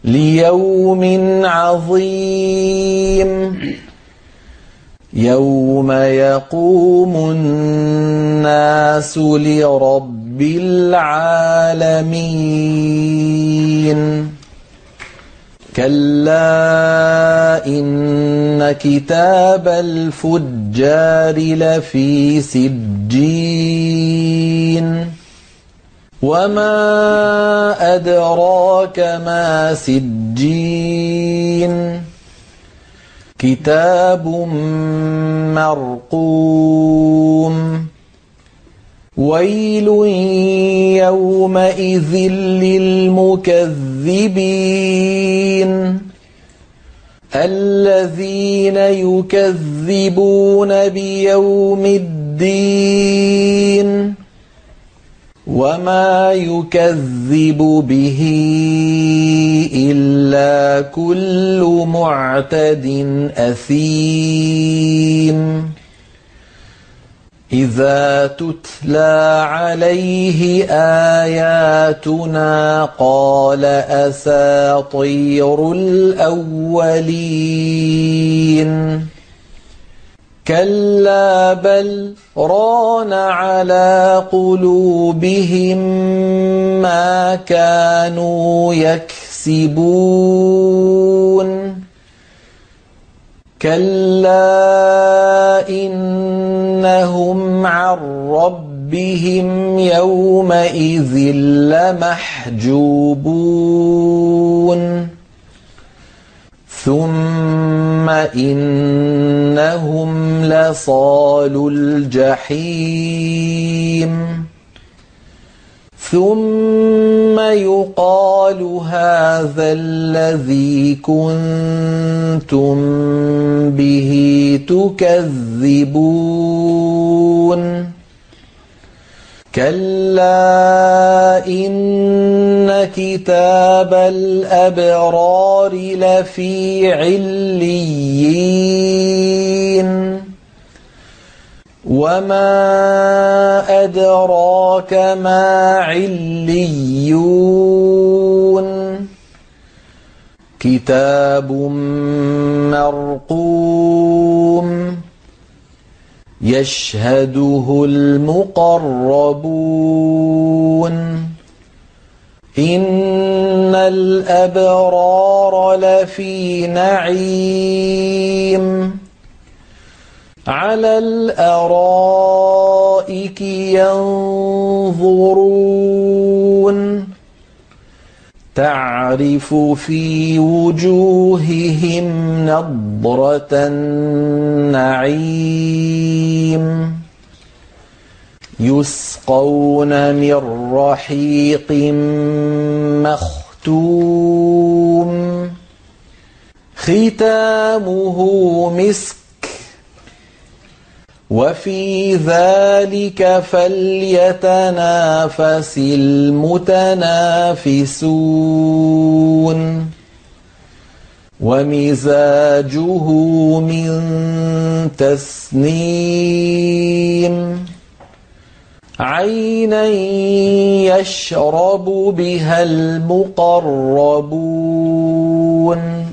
ليوم عظيم يوم يقوم الناس لرب العالمين كلا إن كتاب الفجار لفي سجين وما أدراك ما سجين كتاب مرقوم ويل يومئذ للمكذبين الذين يكذبون بيوم الدين وما يكذب به إلا كل معتد أثيم إذا تتلى عليه آياتنا قال أساطير الأولين كلا بل ران على قلوبهم ما كانوا يكسبون كلا إنهم عن ربهم يومئذ لمحجوبون ثم إنهم لصالو الجحيم ثم يقال هذا الذي كنتم به تكذبون كلا إن كتاب الأبرار لفي عليين وما أدراك ما عليون كتاب مرقوم يشهده المقربون إن الأبرار لفي نعيم على الأرائك ينظرون تعرف في وجوههم نضرة النعيم يسقون من رحيق مختوم ختامه مسك وفي ذلك فليتنافس المتنافسون ومزاجه من تسنيم عينا يشرب بها المقربون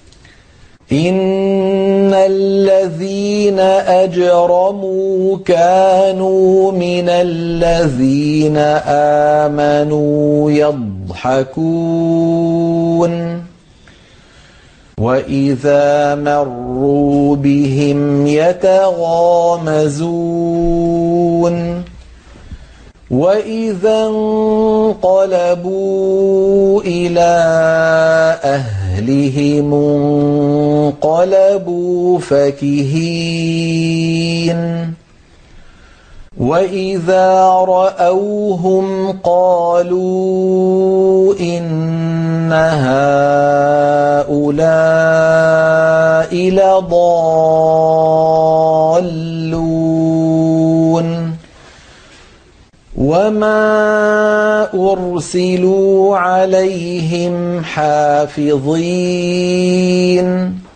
إن الذين أجرموا كانوا من الذين آمنوا يضحكون وإذا مروا بهم يتغامزون وإذا انقلبوا إلى أهلهم انقلبوا فكهين وإذا رأوهم قالوا إن هؤلاء لضالون وما أرسلوا عليهم حافظين